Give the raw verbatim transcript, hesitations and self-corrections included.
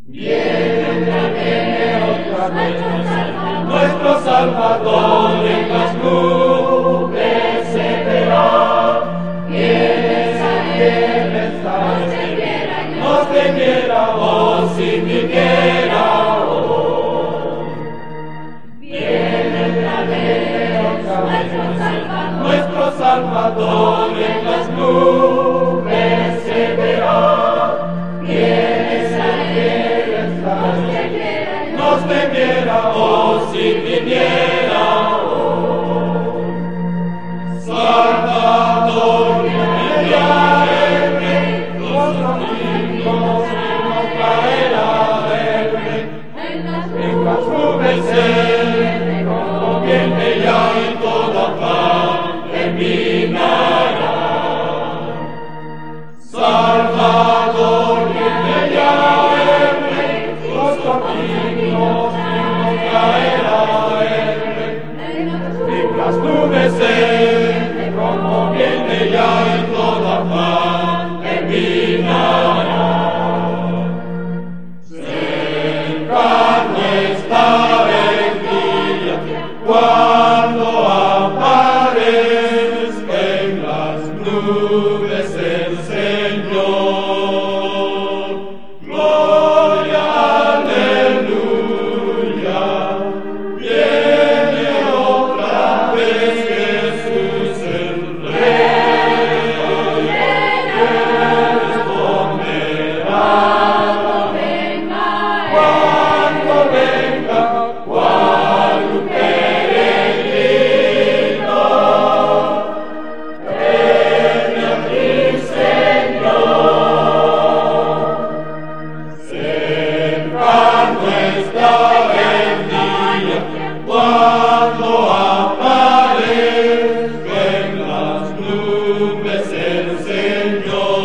Viene, viene otra vez nuestro Salvador en las nubes se verá. Viene, viene, nos temiera, oh, si viniera hoy. Viene otra vez nuestro Salvador en las nubes se verá. Viene, nos temiera, oh, si viniera hoy. Salvador, viene ya el Rey, los domingos nos traerá el Rey. En las nubes Él, como viene ya y toda paz terminará. Salvador, viene ya el Rey, los domingos nos traerá el Rey. En las nubes Él, como viene ya y toda paz terminará. Cercano está el día cuando aparezca en las nubes el Señor. Gloria, aleluya, viene otra vez Jesús el Rey. Responderá cuando venga, cual un peregrino. Ven aquí, Señor. Cercano está el día cuando aparezca en las nubes el Señor.